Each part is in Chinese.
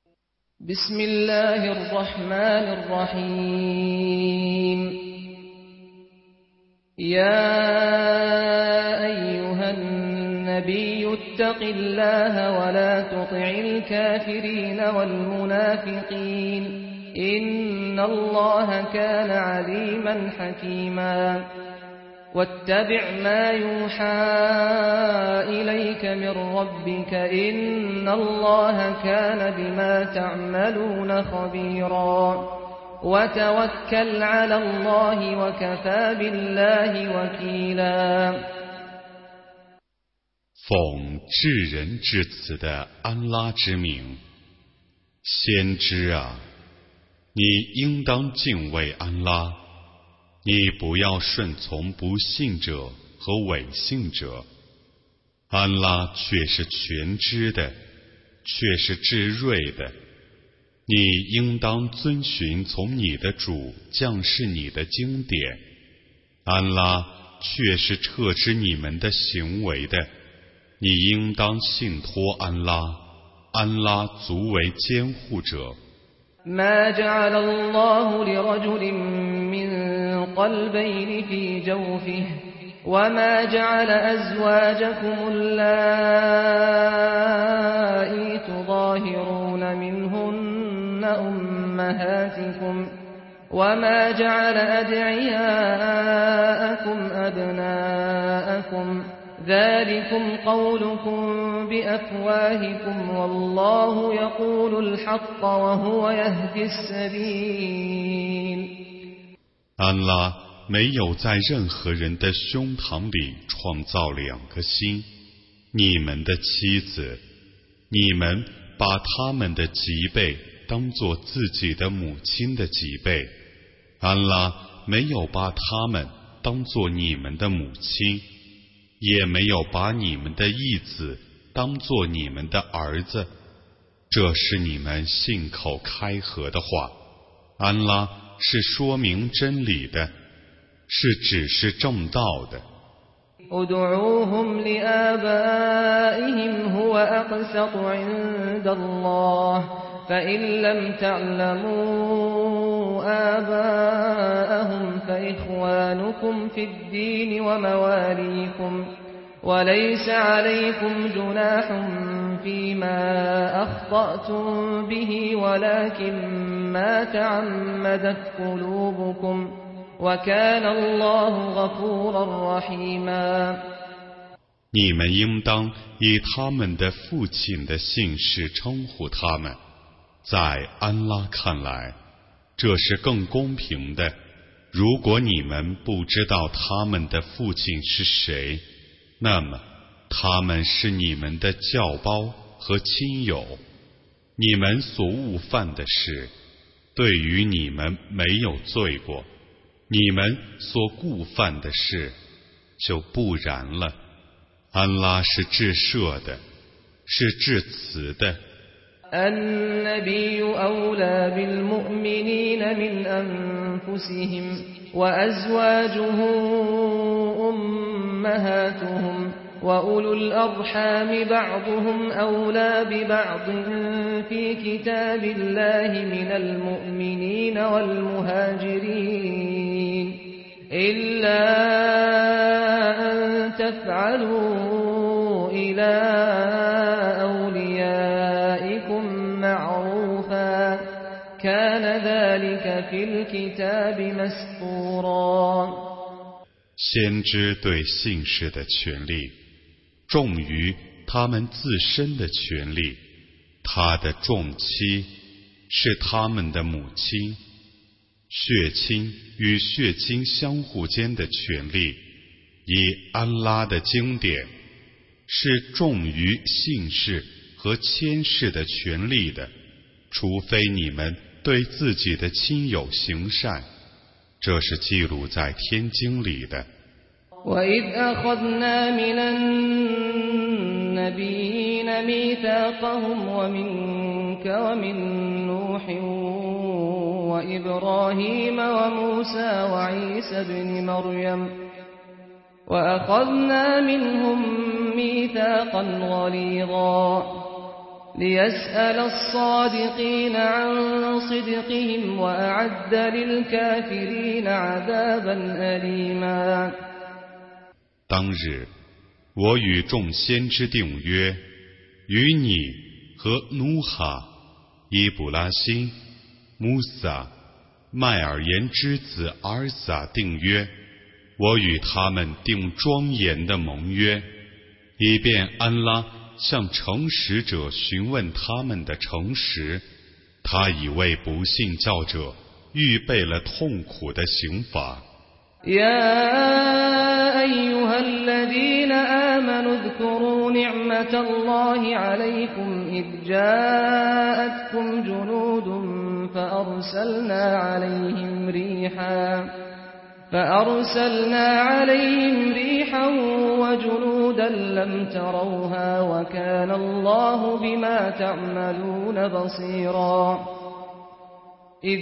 بسم الله الرحمن الرحيم يا أيها النبي اتق الله ولا تطع الكافرين والمنافقين إن الله كان عليما حكيما واتبع ما يوحى إليك من ربك إن الله كان بما تعملون خبيرا وتوكل على الله وكفى بالله وكيلا 奉至仁至慈的安拉之名，先知啊，你应当敬畏安拉，你不要顺从不信者和伪信者。安拉却是全知的，却是至睿的。你应当遵循从你的主降示你的经典。安拉却是彻知你们的行为的。你应当信托安拉，安拉足为监护者。 ما جعل الله لرجل من قلبين في جوفه وما جعل أزواجكم اللائي تظاهرون منهن أمهاتكم وما جعل أدعياءكم أبناءكم ذلكم قولكم بأفواهكم والله يقول الحق وهو يهدي السبيل 安拉没有在任何人的胸膛里创造两个心，你们的妻子，你们把他们的脊背当作自己的母亲的脊背，安拉没有把他们当作你们的母亲，也没有把你们的义子当作你们的儿子，这是你们信口开河的话。安拉是说明真理的，是指示正道的。 ادعوهم لآبائهم هو أقسط عند الله فإن لم تعلموا آباءهم فإخوانكم في الدين ومواليكم وليس عليكم جناح فيما أخطأتم به ولكن ما تعمدت قلوبكم وكان الله غفورا رحيما 你们应当以他们的父亲的姓氏称呼他们，在安拉看来，这是更公平的。如果你们不知道他们的父亲是谁，那么他们是你们的教胞和亲友。你们所误犯的事，对于你们没有罪过；你们所故犯的事，就不然了。安拉是至赦的，是至慈的。 النبي أولى بالمؤمنين من أنفسهم وأزواجه أمهاتهم وأولو الأرحام بعضهم أولى ببعض في كتاب الله من المؤمنين والمهاجرين إلا أن تفعلوا إلى أوليائكم معروفا كان ذلك في الكتاب مسطورا 先知对信士的权利重于他们自身的权利，他的众妻是他们的母亲，血亲与血亲相互间的权利，以安拉的经典是重于信士和牵士的权利的，除非你们对自己的亲友行善，这是记录在天经里的。 وَإِذْ أَخَذْنَا مِنَ النَّبِيِّينَ مِيثَاقَهُمْ وَمِنكَ وَمِن نُّوحٍ وَإِبْرَاهِيمَ وَمُوسَى وَعِيسَى ابْنِ مَرْيَمَ وَأَخَذْنَا مِنْهُم مِّيثَاقًا غَلِيظًا ليسأل الصادقين عن صدقهم وأعد للكافرين عذابا أليما。 当日，我与众先知定约，与你和努哈、伊布拉辛、穆萨、麦尔言之子阿尔撒定约，我与他们定庄严的盟约，以便安拉向诚实者询问他们的诚实，他已为不信教者预备了痛苦的刑罚。 يا أيها الذين آمنوا اذكروا نعمة الله عليكم إذ جاءتكم جنود فأرسلنا عليهم ريحا وجنودا لم تروها وكان الله بما تعملون بصيرا إذ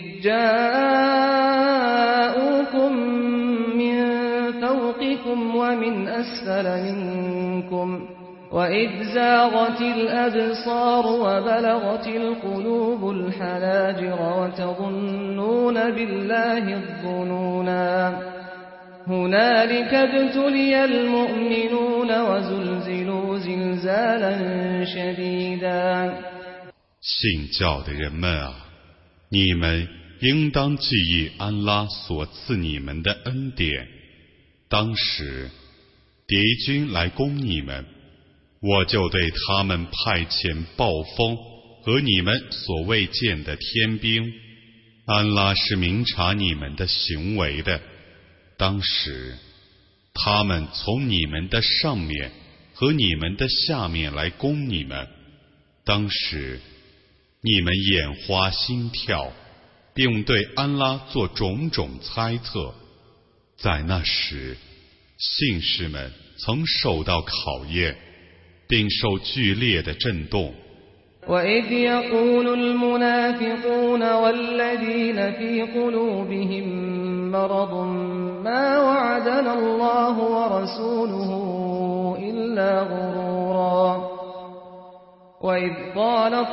جاءوكم من فوقكم ومن أسفل منكم وإذ زاغت الأبصار وبلغت القلوب الحناجر وتظنون بالله الظنونا هنالك ابتلي المؤمنون وزلزلوا زلزالا شديدا。 信教的人们啊，你们应当记忆安拉所赐你们的恩典。当时敌军来攻你们，我就对他们派遣暴风和你们所未见的天兵。安拉是明察你们的行为的。当时他们从你们的上面和你们的下面来攻你们，当时你们眼花心跳，并对安拉做种种猜测。在那时，信士们曾受到考验，并受剧烈的震动。 وإذ يقول المنافقون والذين في قلوبهم مرض ما وعدنا الله ورسوله إلا غرورا وإذ قالت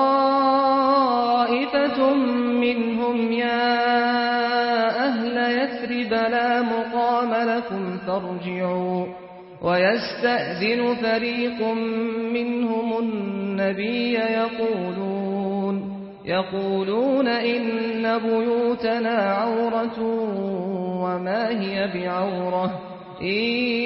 طائفة منهم يا أهل يثرب لا مقام لكم فارجعوا ويستأذن فريق منهم النبي يقولون إن بيوتنا عورة وما هي بعورة إن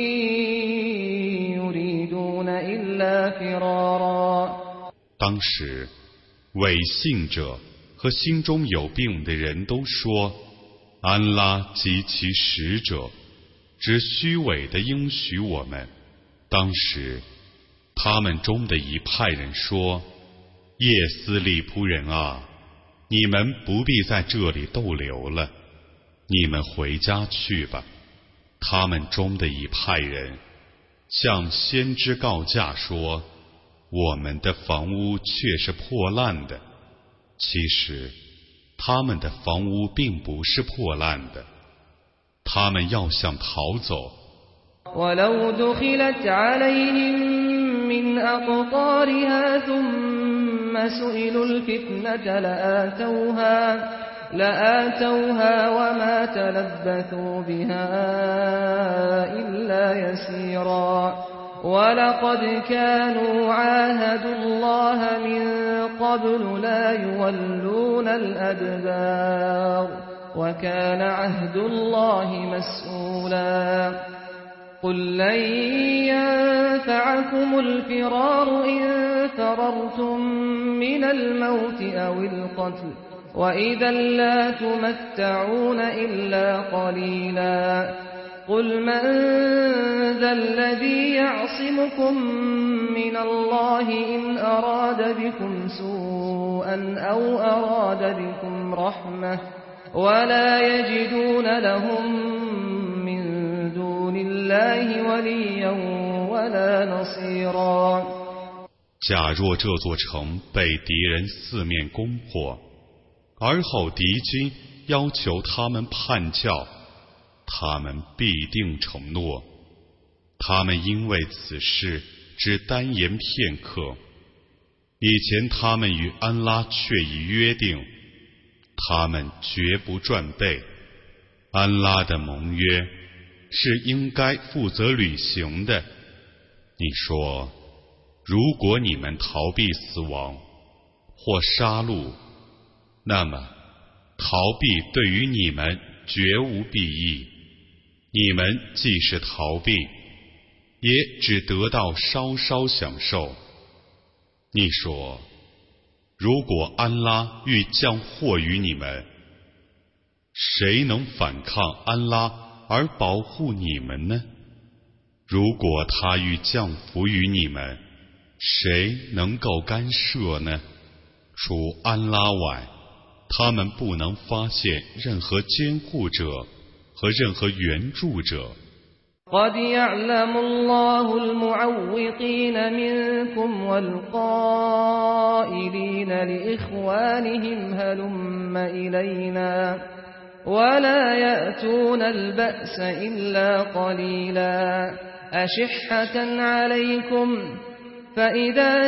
يريدون إلا فرارا。 当时伪信者和心中有病的人都说，安拉及其使者只虚伪地应许我们。当时他们中的一派人说，叶斯利仆人啊，你们不必在这里逗留了，你们回家去吧。他们中的一派人向先知告假说，我们的房屋却是破烂的。其实他们的房屋并不是破烂的，他们要想逃走。 ولو دخلت عليهم من أقطارها ثم سئلوا الفتنة لآتوها وما تلبثوا بها إلا يسيرا ولقد كانوا عاهدوا الله من قبل لا يولون الأدبار وكان عهد الله مسؤولا قل لن ينفعكم الفرار إن فررتم من الموت أو القتل وإذا لا تمتعون إلا قليلا قل من ذا الذي يعصمكم من الله إن أراد بكم سوءا أو أراد بكم رحمة ولا يجدون لهم من دون الله وليا ولا نصيرا。 假若这座城被敌人四面攻破，而后敌军要求他们叛教，他们必定承诺。他们因为此事只单言片刻， 以前他们与安拉确已约定，他们绝不转背。安拉的盟约是应该负责履行的。你说，如果你们逃避死亡或杀戮，那么逃避对于你们绝无裨益，你们既是逃避，也只得到稍稍享受。你说，如果安拉欲降祸于你们，谁能反抗安拉而保护你们呢？如果他欲降福于你们，谁能够干涉呢？除安拉外，他们不能发现任何监护者和任何援助者。 قد يعلم الله المعوقين منكم والقائلين لإخوانهم هلم إلينا ولا يأتون البأس إلا قليلا أشحة عليكم فإذا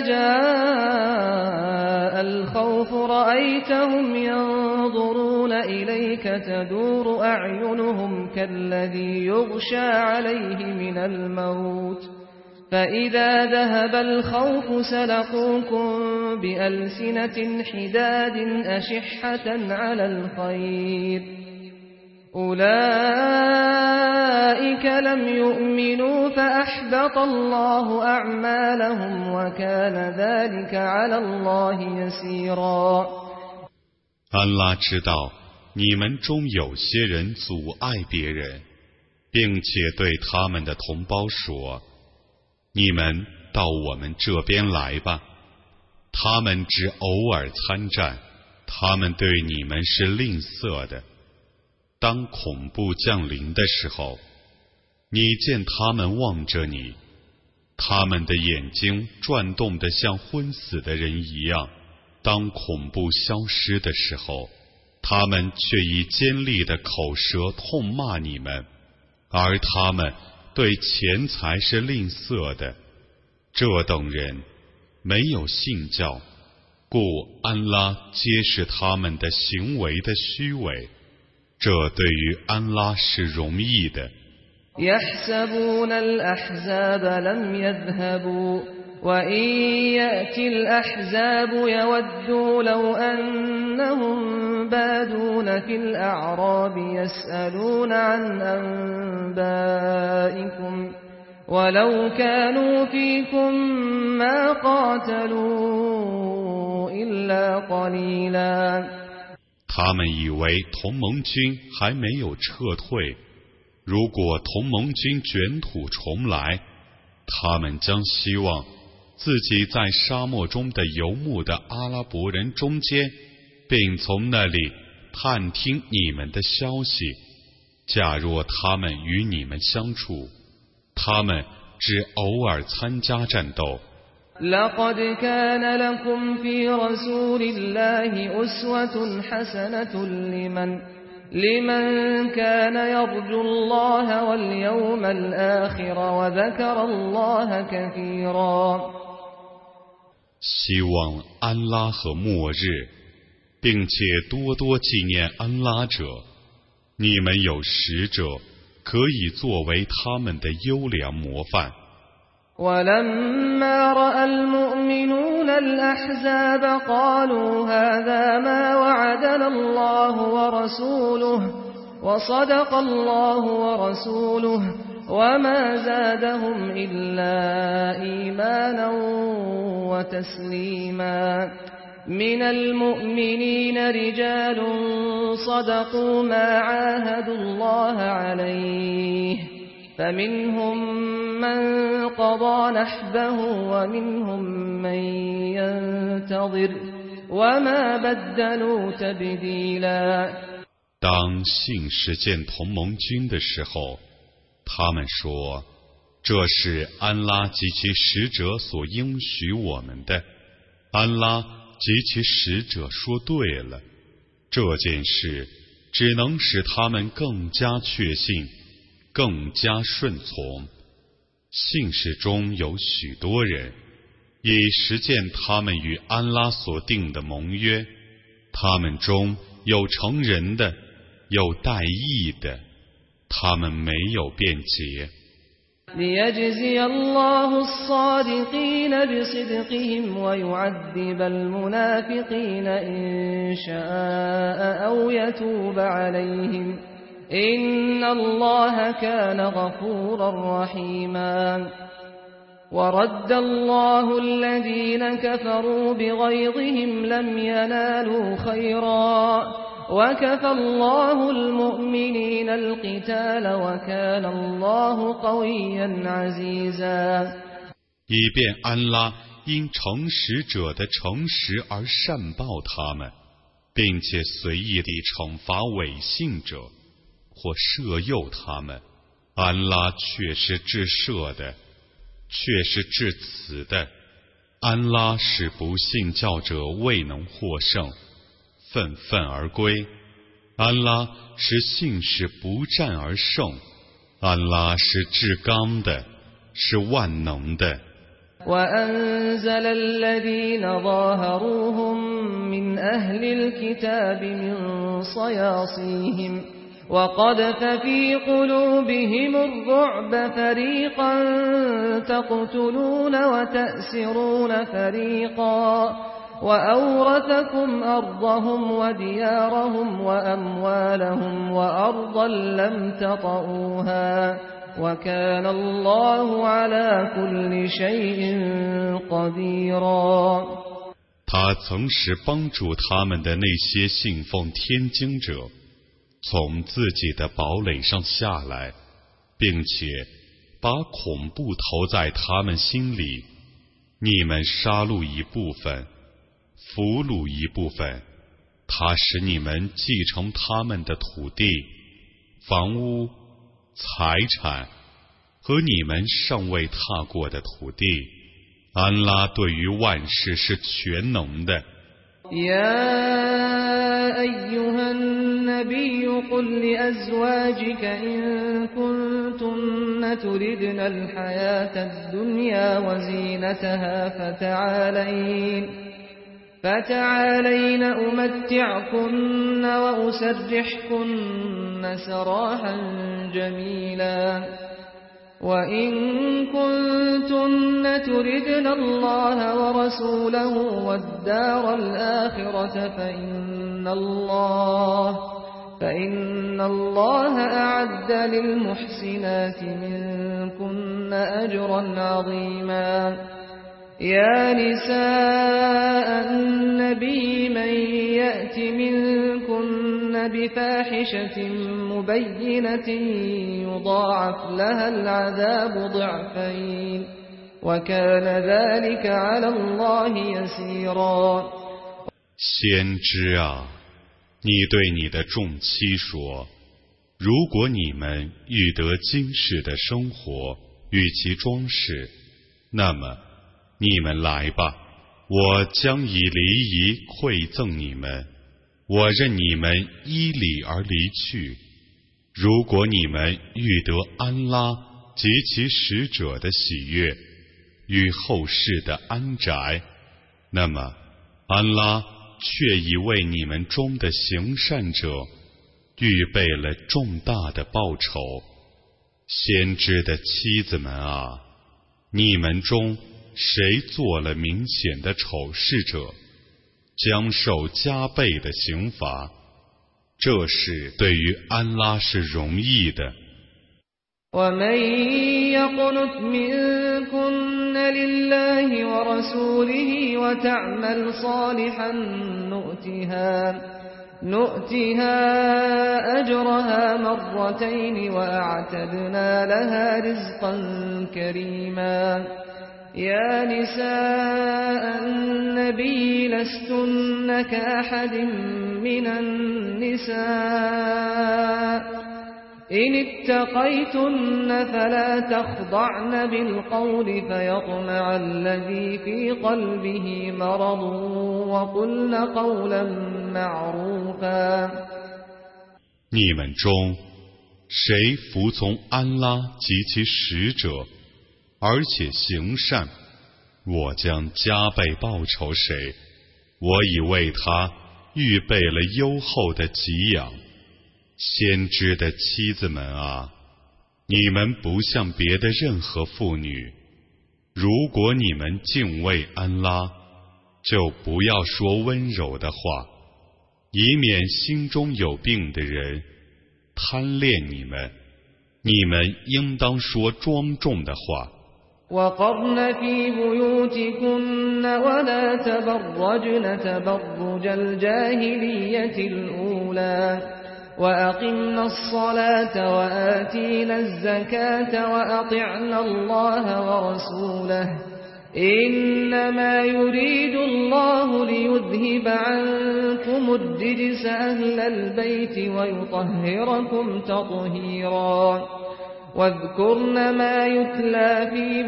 جاء الخوف رأيتهم ينظرون إليك تدور أعينهم كالذي يغشى عليه من الموت فإذا ذهب الخوف سلقوكم بألسنة حداد أشحة على الخير أولئك لم يؤمنوا فأحبط الله أعمالهم وكان ذلك على الله يسيرا 安拉知道你们中有些人阻碍别人，并且对他们的同胞说：你们到我们这边来吧。他们只偶尔参战，他们对你们是吝啬的。当恐怖降临的时候，你见他们望着你，他们的眼睛转动得像昏死的人一样。当恐怖消失的时候，他们却以尖利的口舌痛骂你们，而他们对钱财是吝啬的。这等人没有信教，故安拉揭示他们的行为的虚伪，这对于安拉是容易的。 يحسبون الأحزاب لم يذهبوا وإن يأتي الأحزاب يودوا لو أنهم بادون في الأعراب يسألون عن أنبائكم ولو كانوا فيكم ما قاتلوا إلا قليلا 他们以为同盟军还没有撤退，如果同盟军卷土重来，他们将希望自己在沙漠中的游牧的阿拉伯人中间，并从那里探听你们的消息。假若他们与你们相处，他们只偶尔参加战斗。 لقد كان لكم في رسول الله أسوة حسنة لمن كان يرجو الله واليوم الآخر وذكر الله كثيرا 希望安拉和末日，并且多多纪念安拉者，你们有使者可以作为他们的优良模范。 ولما رأى المؤمنون الأحزاب قالوا هذا ما وعدنا الله ورسوله وصدق الله ورسوله وما زادهم إلا إيمانا وتسليما من المؤمنين رجال صدقوا ما عاهدوا الله عليه فمنهم من قضى نحبه ومنهم من ينتظر وما بدلوا تبديلا 当信使见同盟军的时候，他们说：这是安拉及其使者所应许我们的。安拉及其使者说对了，这件事只能使他们更加确信，更加顺从。信使中有许多人， 以实践他们与安拉所定的盟约，他们中有成人的，有代役的，他们没有辩解。 ليجزي الله الصادقين بصدقهم ويعذب المنافقين إن شاء أو يتوب عليهم إن الله كان غفورا رحيما ورد الله الذين كفروا بغيظهم لم ينالوا خيرا وكفى الله المؤمنين القتال وكان الله قويا عزيزا 以便安拉因诚实者的诚实而善报他们，并且随意地惩罚违信者或摄诱他们。安拉却是至赦的，却是至慈的。安拉使不信教者未能获胜，愤愤而归。安拉使信使不战而胜。安拉是至刚的，是万能的。 وأنزل الذين ظاهروهم من أهل الكتاب من صياصيهم وقذف في قلوبهم الرعب فريقا تقتلون وتأسرون فريقا وأورثكم أرضهم وديارهم وأموالهم وأرضا لم تطئوها وكان الله على كل شيء قديرا 他曾使帮助他们的那些信奉天经者从自己的堡垒上下来，并且把恐怖投在他们心里。你们杀戮一部分，俘虏一部分，他使你们继承他们的土地、房屋、财产和你们尚未踏过的土地。安拉对于万事是全能的。 يا أيها النبي قل لأزواجك إن كنتن تردن الحياة الدنيا وزينتها فتعالين أمتعكن وأسرحكن سراحا جميلا وإن كنتن تردن الله ورسوله والدار الآخرة فإن الله أعد للمحسنات منكن أجرا عظيما يا نساء النبي من يأت منكن بفاحشة مبينة يضاعف لها العذاب ضعفين وكان ذلك على الله يسيرا 先知啊，你对你的众妻说，如果你们欲得今世的生活与其装饰，那么你们来吧，我将以礼仪馈赠你们，我任你们依礼而离去。如果你们欲得安拉及其使者的喜悦与后世的安宅，那么安拉却已为你们中的行善者预备了重大的报酬。先知的妻子们啊，你们中谁做了明显的丑事者，将受加倍的刑罚，这事对于安拉是容易的。 ومن يقنت منكن لله ورسوله وتعمل صالحا نؤتها أجرها مرتين وأعتدنا لها رزقا كريما يا نساء النبي لستن كأحد من النساء إن اتقيتن فلا تخضعن بالقول فيطمع الذي في قلبه مرض وقلن قولا معروفا 你们中谁服从安拉及其使者，而且行善， 我将加倍报酬谁？我已为他预备了优厚的给养。先知的妻子们啊，你们不像别的任何妇女，如果你们敬畏安拉，就不要说温柔的话，以免心中有病的人贪恋你们。你们应当说庄重的话。 وقرن في بيوتكن ولا تبرجن تبرج الجاهلية الأولى وأقمنا الصلاة وآتينا الزكاة وأطعنا الله ورسوله إنما يريد الله ليذهب عنكم الرجس أهل البيت ويطهركم تطهيرا واذكرن ما يتلى في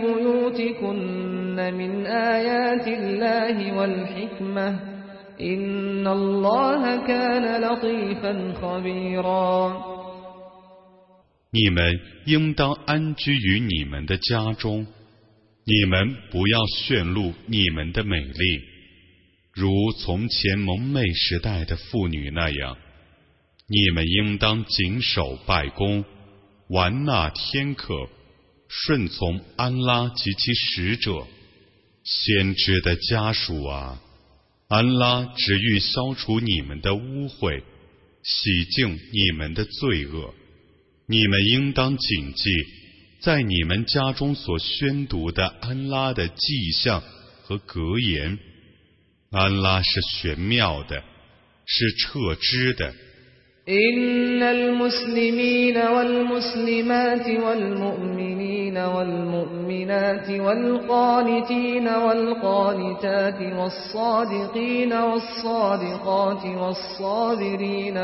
بيوتكن من آيات الله والحكمة إن الله كان لطيفا خبيرا 你们应当安居于你们的家中，你们不要炫露你们的美丽，如从前蒙昧时代的妇女那样。你们应当谨守拜功，完纳天课，顺从安拉及其使者。先知的家属啊，安拉只欲消除你们的污秽，洗净你们的罪恶。你们应当谨记在你们家中所宣读的安拉的迹象和格言。安拉是玄妙的，是彻知的。 إن المسلمين والمسلمات والمؤمنين والمؤمنات والقانتين والقانتات والصادقين والصادقات والصابرين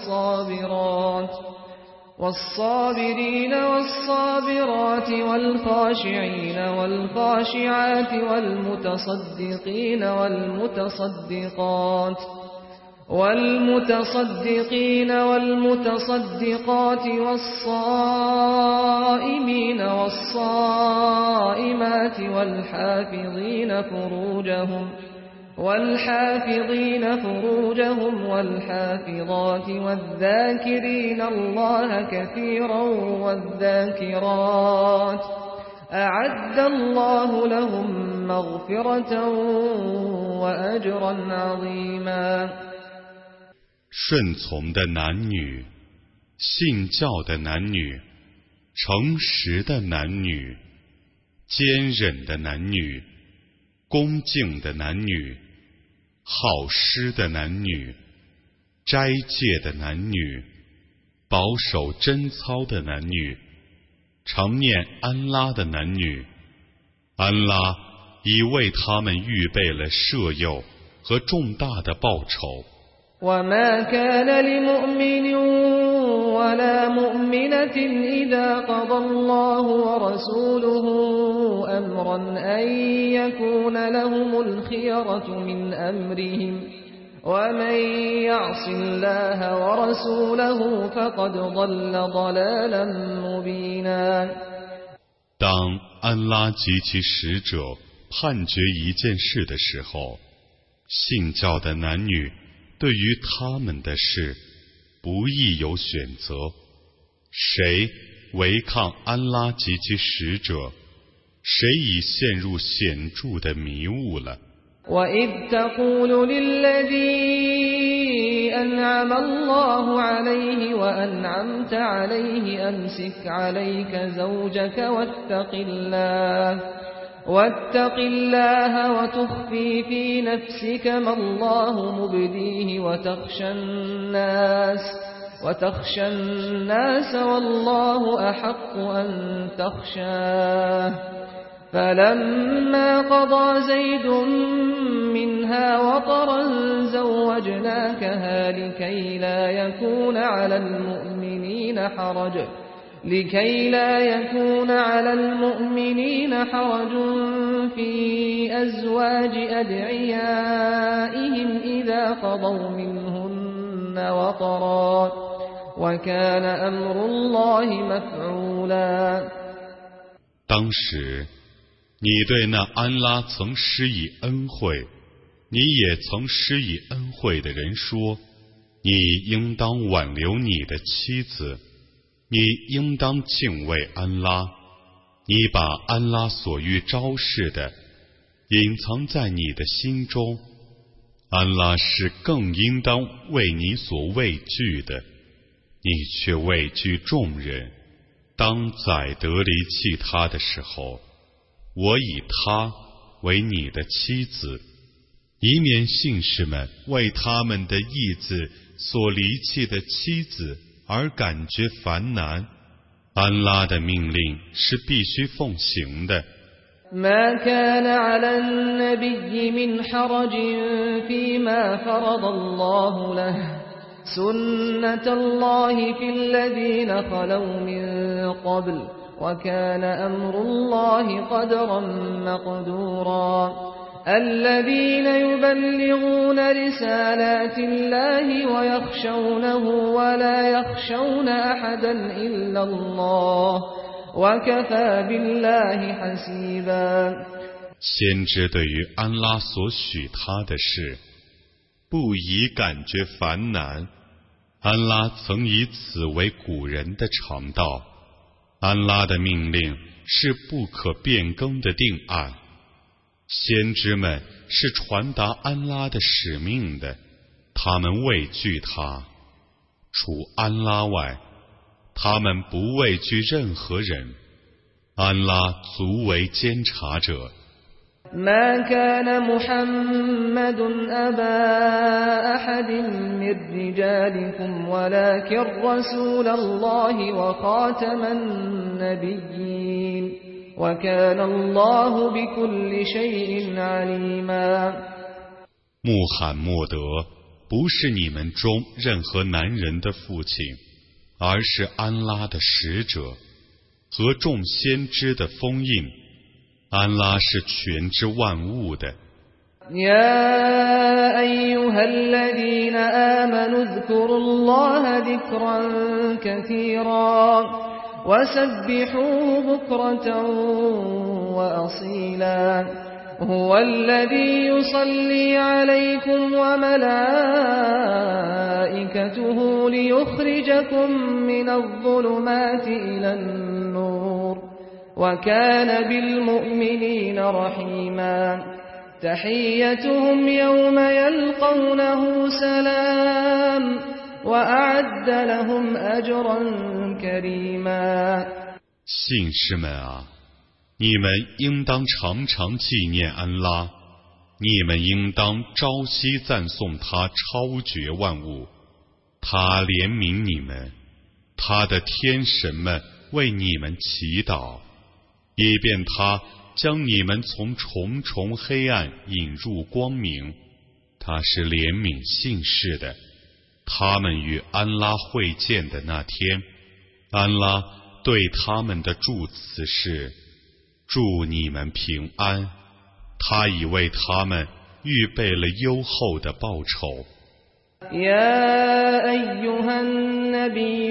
والصابرات والخاشعين والخاشعات والمتصدقين والمتصدقات والصائمين والصائمات والحافظين فروجهم والحافظات والذاكرين الله كثيرا والذاكرات أعد الله لهم مغفرة وأجرا عظيما 顺从的男女，信教的男女，诚实的男女，坚忍的男女，恭敬的男女，好施的男女，斋戒的男女，保守贞操的男女，常念安拉的男女。安拉已为他们预备了赦宥和重大的报酬。 وما كان لمؤمن ولا مؤمنة إذا قضى الله ورسوله أمرا أن يكون لهم الخيرة من أمرهم ومن يعص الله ورسوله فقد ضل ضلالا مبينا 当安拉及其使者判决一件事的时候，信教的男女对于他们的事不易有选择，谁违抗安拉及其使者，谁已陷入显著的迷雾了。 وَإِذْ تَقُولُ لِلَّذِي أَنْعَمَ اللَّهُ عَلَيْهِ وَأَنْعَمْتَ عَلَيْهِ أَمْسِكْ عَلَيْكَ زَوْجَكَ واتق الله وتخفي في نفسك ما الله مبديه وتخشى الناس والله أحق أن تخشاه فلما قضى زيد منها وطرا زوجناكها لكي لا يكون على المؤمنين حرج في أزواج أدعيائهم إذا قضوا منهن وطرا وكان أمر الله مفعولا 当时你对那安拉曾施以恩惠，你也曾施以恩惠的人说，你应当挽留你的妻子，你应当敬畏安拉，你把安拉所欲昭示的隐藏在你的心中，安拉是更应当为你所畏惧的，你却畏惧众人。当宰得离弃他的时候，我以他为你的妻子，以免信士们为他们的义子所离弃的妻子而感觉烦难。安拉的命令是必须奉行的。 ما كان على النبي من حرج فيما فرض الله له سنة الله في الذين خلوا من قبل وكان أمر الله قدرا مقدورا الذين يبلغون رسالات الله ويخشونه ولا يخشون أحدا إلا الله وكفى بالله حسيبا 先知对于安拉所许他的事，不宜感觉烦难。安拉曾以此为古人的常道，安拉的命令是不可变更的定案。先知们是传达安拉的使命的，他们畏惧他，除安拉外，他们不畏惧任何人。安拉足为监察者。 ما كان محمد أبا أحد من رجالكم ولكن رسول الله وخاتم النبيين وكان الله بكل شيء عليما 穆罕默德不是你们中任何男人的父亲，而是安拉的使者和众先知的封印。安拉是全知万物的。 يا أيها الذين آمنوا اذكروا الله ذكرا كثيرا وسبحوه بكرة وأصيلا هو الذي يصلي عليكم وملائكته ليخرجكم من الظلمات إلى النور وكان بالمؤمنين رحيما تحيتهم يوم يلقونه سلام وأعد لهم أجرا كريما 信士们啊，你们应当常常纪念安拉，你们应当朝夕赞颂他超绝万物，他怜悯你们，他的天神们为你们祈祷，以便他将你们从重重黑暗引入光明。他是怜悯信士的。他们与安拉会见的那天，安拉对他们的祝词是：祝你们平安。他已为他们预备了优厚的报酬。 يا أيها النبي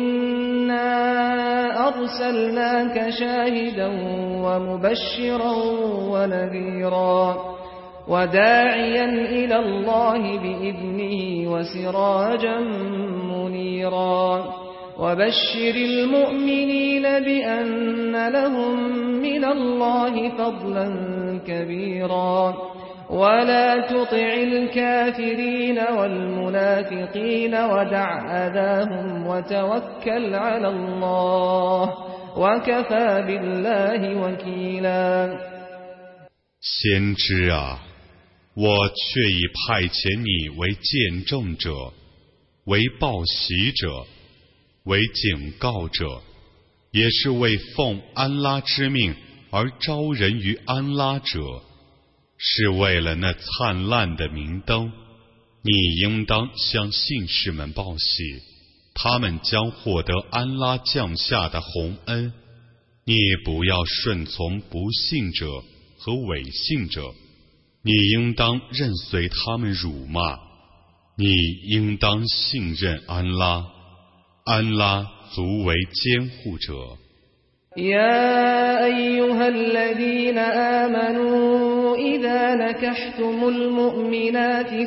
إنا أرسلناك شاهدا ومبشرا ونذيرا وداعيا إلى الله بإذنه وسراجا منيرا وبشر المؤمنين بأن لهم من الله فضلا كبيرا ولا تطع الكافرين والمنافقين ودع أذاهم وتوكل على الله وكفى بالله وكيلا 先知啊，我却已派遣你为见证者，为报喜者，为警告者，也是为奉安拉之命而招人于安拉者，是为了那灿烂的明灯。你应当向信士们报喜，他们将获得安拉降下的洪恩。你不要顺从不信者和伪信者，你应当任随他们辱骂，你应当信任安拉，安拉足为监护者。 يا أيها الذين آمنوا إذا نكحتم المؤمنات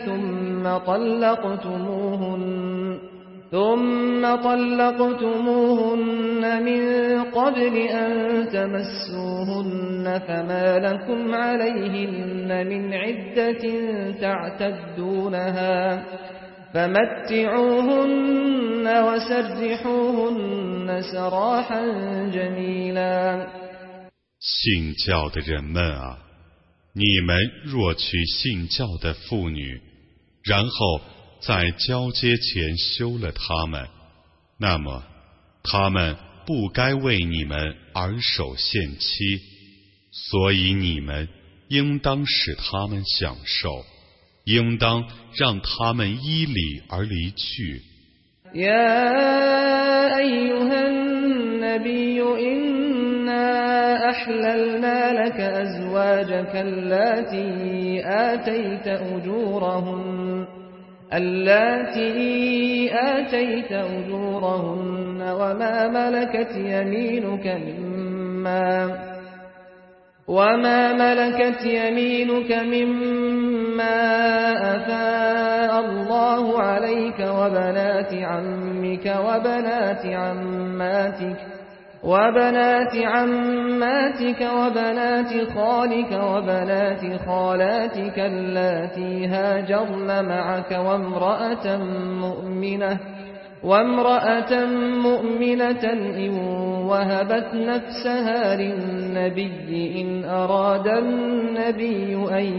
ثم طلقتموهن من قبل أن تمسوهن فما لكم عليهن من عدة تعتدونها فمتعوهن وسرحوهن سراحا جميلا 信教的人们啊，你们若娶信教的妇女，然后在交接前休了他们，那么他们不该为你们而守限期，所以你们应当使他们享受，应当让他们依礼而离去。 يا أيها النبي إنا أحللنا لك أزواجك اللاتي آتيت أجورهن وما ملكت يمينك مما أفاء الله عليك وبنات عمك وبنات عماتك وبنات خالك وبنات خالاتك اللاتي هاجرن معك وامرأة مؤمنة إن وهبت نفسها للنبي إن أراد النبي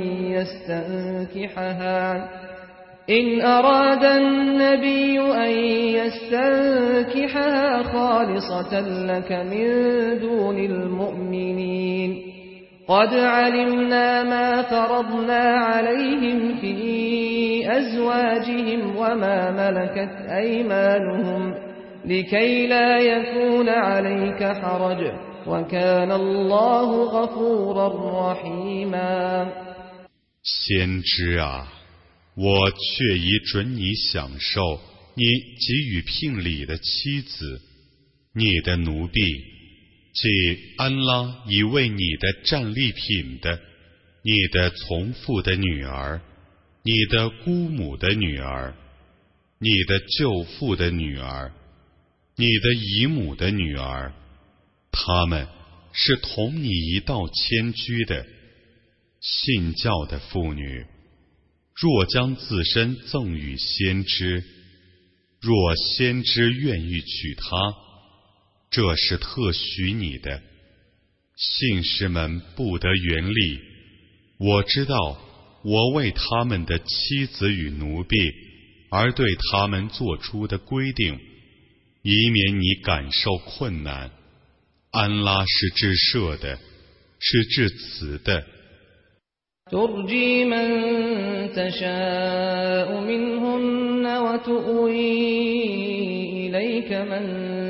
أن يستنكحها خالصة لك من دون المؤمنين قد علمنا ما فرضنا عليهم في أزواجهم وما ملكت أيمانهم لكي لا يكون عليك حرج وكان الله غفورا رحيما 先知啊，我却已准你享受你给予聘礼的妻子，你的奴婢，即安拉已为你的战利品的，你的从父的女儿，你的姑母的女儿，你的舅父的女儿，你的姨母的女儿，她们是同你一道迁居的。信教的妇女若将自身赠与先知，若先知愿意娶她，这是特许你的。信士们不得原力，我知道我为他们的妻子与奴婢而对他们做出的规定，以免你感受困难。安拉是至赦的，是至慈的。 ترجي من تشاء منهن وتؤوي إليك من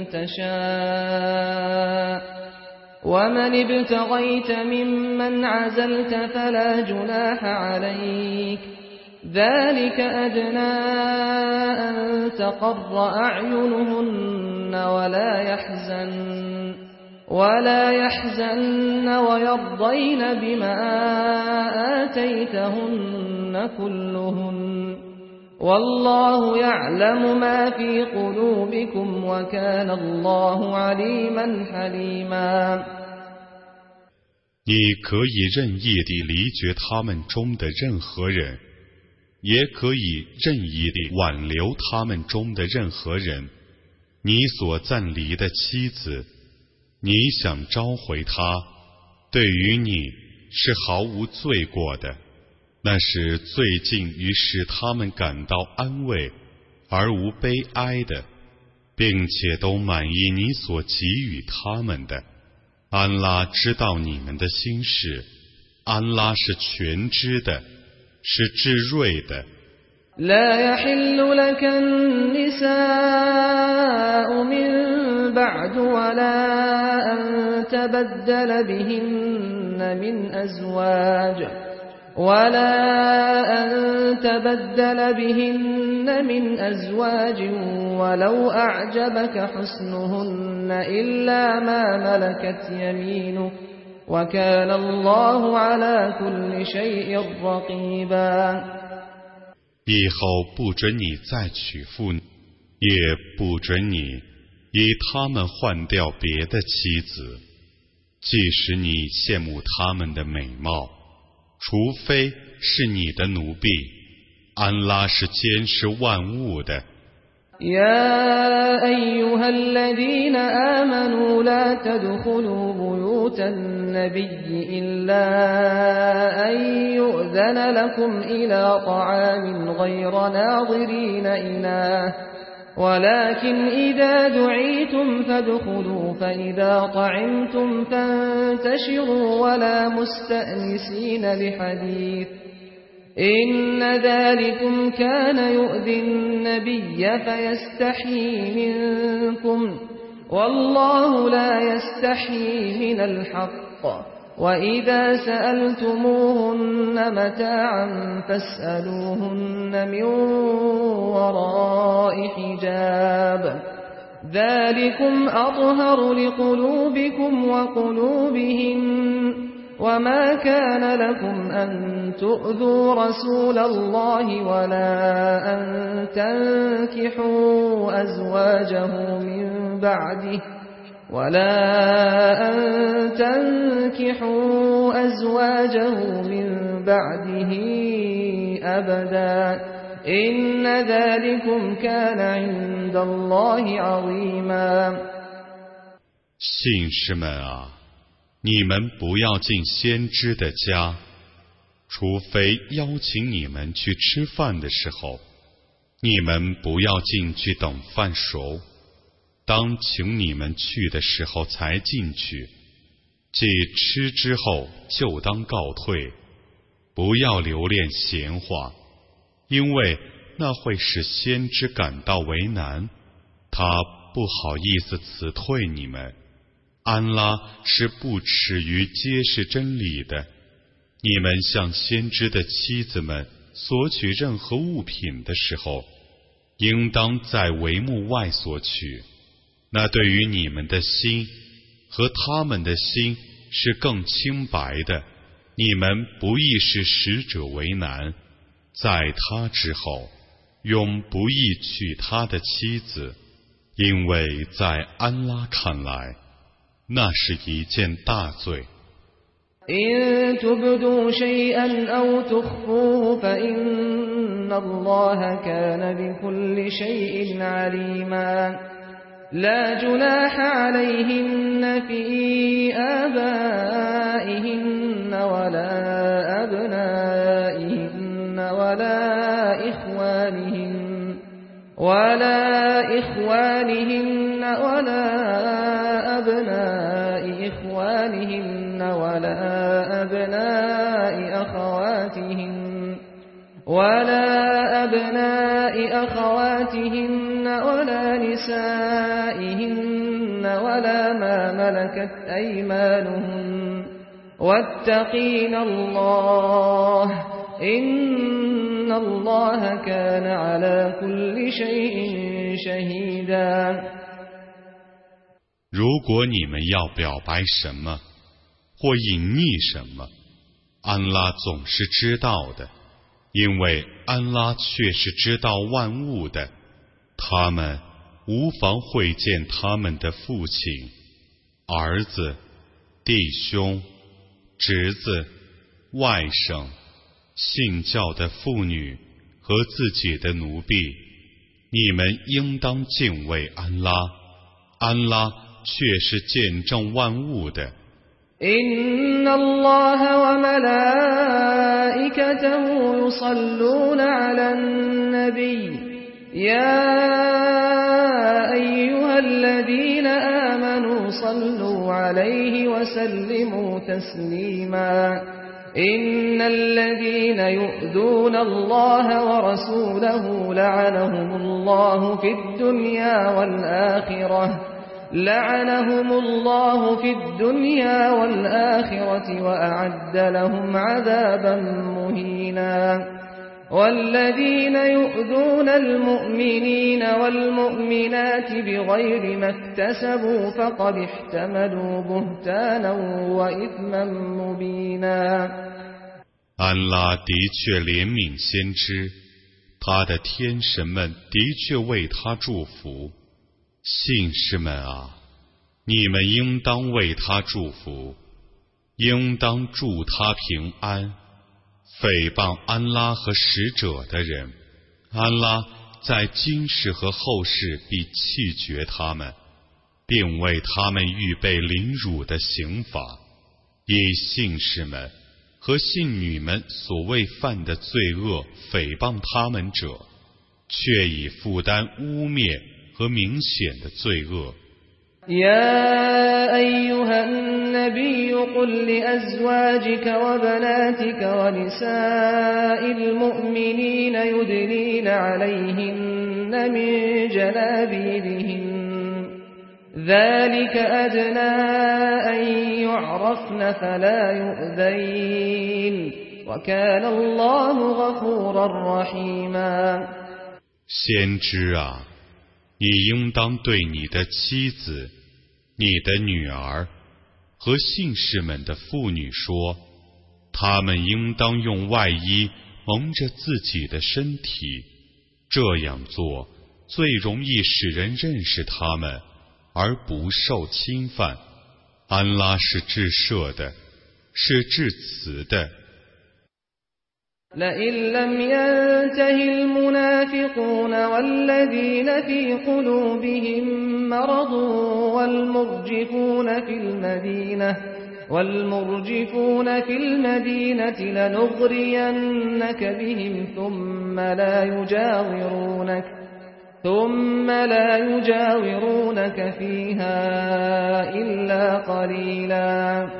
تشاء ومن ابتغيت ممن عزلت فلا جناح عليك ذلك أدنى أن تقر أعينهن ولا يحزن ويرضين بما آتيتهن كلهن والله يعلم ما في قلوبكم وكان الله عليما حليما 你可以任意地离绝他们中的任何人，也可以任意地挽留他们中的任何人。你所暂离的妻子，你想召回他，对于你是毫无罪过的，那是最近于使他们感到安慰而无悲哀的，并且都满意你所给予他们的。安拉知道你们的心事，安拉是全知的，是至睿的。 لا يحل لك النساء من بعد ولا أن تبدل بهن من أزواج ولا أن تبدل بهن من أزواج ولو أعجبك حسنهن إلا ما ملكت يمينك وكان الله على كل شيء رقيبا 以后不准你再娶妇女，也不准你以他们换掉别的妻子，即使你羡慕他们的美貌，除非是你的奴婢。安拉是监视万物的。 يا أيها الذين آمنوا لا تدخلوا بيوت النبي إلا أن يؤذن لكم إلى طعام غير ناظرين إناه ولكن إذا دعيتم فادخلوا فإذا طعمتم فانتشروا ولا مستأنسين لحديث إن ذلكم كان يؤذي النبي فيستحيي منكم والله لا يستحيي من الحق وإذا سألتموهن متاعا فاسألوهن من وراء حجاب ذلكم أطهر لقلوبكم وقلوبهم وما كان لكم أن تؤذوا رسول الله ولا أن تنكحوا أزواجه من بعده أبدا إن ذلكم كان عند الله عظيما 信士们啊，你们不要进先知的家，除非邀请你们去吃饭的时候，你们不要进去等饭熟，当请你们去的时候才进去，即吃之后就当告退，不要留恋闲话，因为那会使先知感到为难，他不好意思辞退你们。安拉是不耻于揭示真理的。你们向先知的妻子们索取任何物品的时候，应当在帷幕外索取，那对于你们的心和他们的心是更清白的。你们不易使使者为难，在他之后永不易娶他的妻子，因为在安拉看来那是一件大罪。 إن تبدوا شيئا أو تخفوه فإن الله كان بكل شيء عليما لا جناح عليهن في آبائهن ولا أبنائهن ولا إخوانهن ولا أبناء إخوانهن ولا أبناء أخواتهن ولا نسائهن ولا ما ملكت أيمانهن واتقين الله إن الله كان على كل شيء شهيدا 如果你们要表白什么或隐匿什么，安拉总是知道的，因为安拉却是知道万物的。他们无妨会见他们的父亲、儿子、弟兄、侄子、外甥、信教的妇女和自己的奴婢。你们应当敬畏安拉，安拉却是见证万物的。 إن الله وملائكته يصلون على النبي يا أيها الذين آمنوا صلوا عليه وسلموا تسليما إن الذين يؤذون الله ورسوله لعنهم الله في الدنيا والآخرة لعنهم الله في الدنيا والآخرة وأعد لهم عذابا مهينا والذين يؤذون المؤمنين والمؤمنات بغير ما اكتسبوا فقد احتملوا بهتانا وإثما مبينا 安拉的确怜悯先知，他的天神们的确为他祝福。信士们啊，你们应当为他祝福，应当祝他平安。诽谤安拉和使者的人，安拉在今世和后世必弃绝他们，并为他们预备凌辱的刑罚。以信士们和信女们所谓犯的罪恶诽谤他们者，却已负担污蔑和明显的罪恶。 يا أيها النبي قل لأزواجك وبناتك ونساء المؤمنين يدنين عليهن من جلابيبهن ذلك أدنى أن يعرفن فلا يؤذين وكان الله غفورا رحيما 先知啊，你应当对你的妻子、你的女儿和信士们的妇女说，她们应当用外衣蒙着自己的身体，这样做最容易使人认识她们，而不受侵犯。安拉是至赦的，是至慈的。 لئن لم ينته المنافقون والذين في قلوبهم مرض والمرجفون في المدينة لنغرينك بهم ثم لا يجاورونك فيها إلا قليلا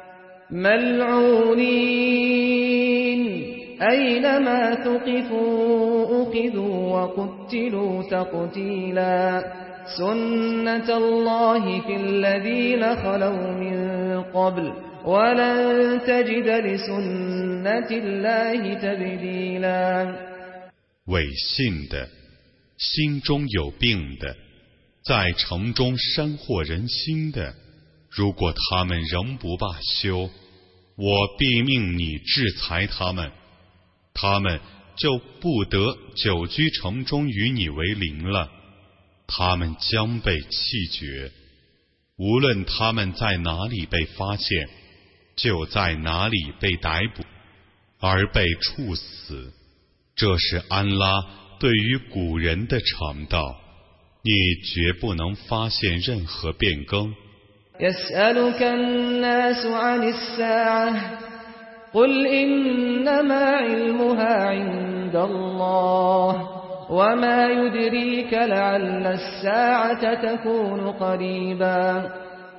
ملعونين أينما ثقفوا أخذوا وقتلوا تقتيلا سنة الله في الذين خلوا من قبل ولن تجد لسنة الله تبديلا 伪信的，心中有病的，在城中煽惑人心的，如果他们仍不罢休，我必命你制裁他们，他们就不得久居城中与你为邻了，他们将被弃绝。无论他们在哪里被发现，就在哪里被逮捕，而被处死。这是安拉对于古人的常道，你绝不能发现任何变更。 يسألك الناس عن الساعة قل إنما علمها عند الله وما يدريك لعل الساعة تكون قريبا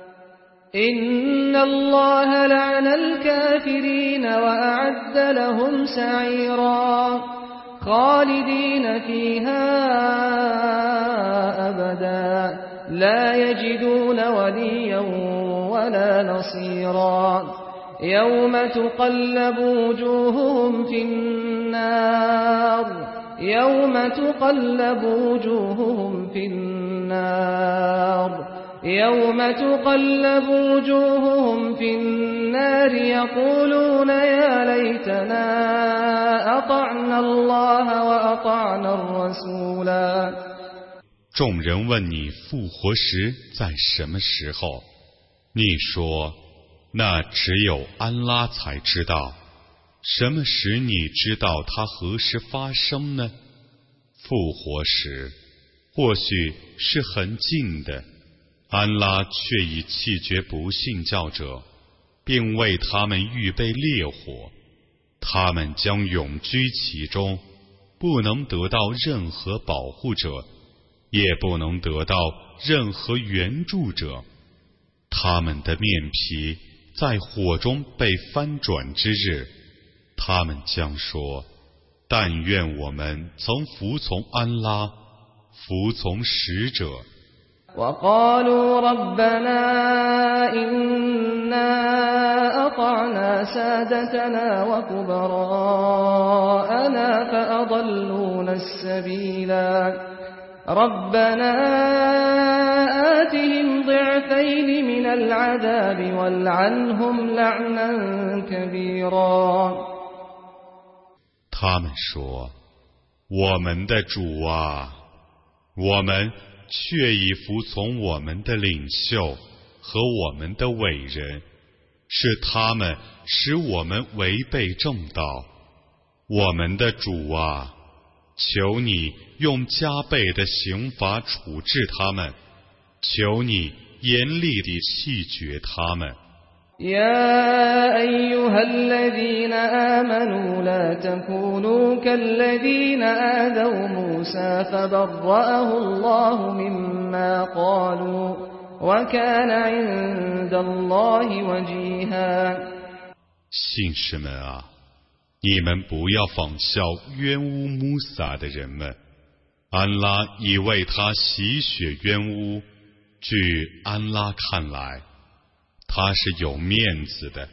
إن الله لعن الكافرين وأعد لهم سعيرا خالدين فيها أبدا لا يجدون وليا ولا نصيرا يوم تقلب وجوههم في النار يوم تقلب وجوههم في النار يقولون يا ليتنا أطعنا الله وأطعنا الرسولا 众人问你复活时在什么时候，你说那只有安拉才知道。什么时你知道它何时发生呢？复活时或许是很近的，安拉却已弃绝不信教者，并为他们预备烈火，他们将永居其中，不能得到任何保护者，也不能得到任何援助者。他们的面皮在火中被翻转之日，他们将说，但愿我们曾服从安拉，服从使者。 وقالوا ربنا إنا أطعنا سادتنا وكبراءنا فأضلونا السبيلا ربنا آتهم ضعفين من العذاب والعنهم لعنا كبيرا 他们说，我们的主啊，我们却已服从我们的领袖和我们的伟人，是他们使我们违背正道。我们的主啊，求你用加倍的刑罚处置他们，求你严厉地弃绝他们。 يا أيها الذين آمنوا لا تكونوا كالذين آذوا موسى فبرأه الله مما قالوا وكان عند الله وجيها 信士们啊，你们不要仿效冤污穆萨的人们，安拉已为他洗雪冤污，据安拉看来他是有面子的。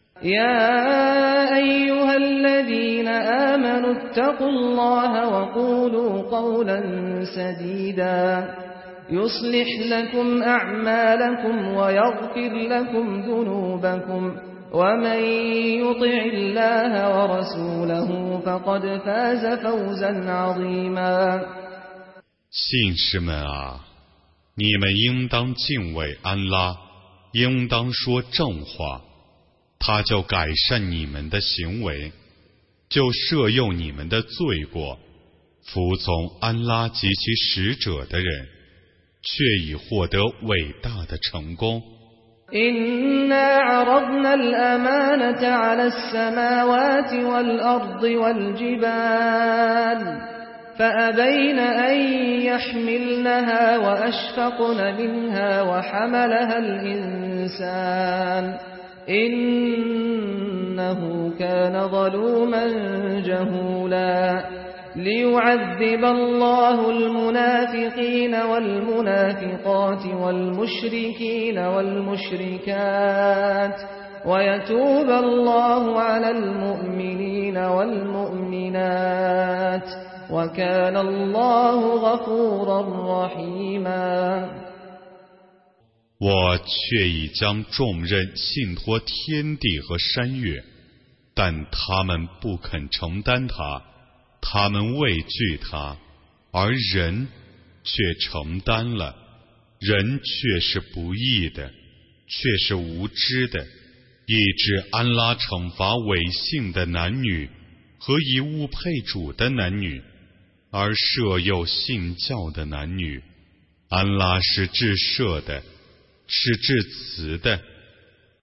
يا أيها الذين آمنوا اتقوا الله وقولوا قولا سديدا يصلح لكم أعمالكم ويغفر لكم ذنوبكم ومن يطع الله ورسوله فقد فاز فوزا عظيما 信士们啊，你们应当敬畏安拉，应当说正话，他就改善你们的行为，就赦宥你们的罪过。服从安拉及其使者的人，却已获得伟大的成功。 إنا عرضنا الأمانة على السماوات والأرض والجبال فأبين أن يحملنها وأشفقن منها وحملها الإنسان إنه كان ظلوما جهولا ليعذب الله المنافقين والمنافقات والمشركين والمشركات ويتوب الله على المؤمنين والمؤمنات وكان الله غفورا رحيما 我却已将重任信托天地和山岳，但他们不肯承担它，他们畏惧它，而人却承担了。人却是不义的，却是无知的，以致安拉惩罚违信的男女和以物配主的男女，而赦宥信教的男女。安拉是至赦的，是至慈的。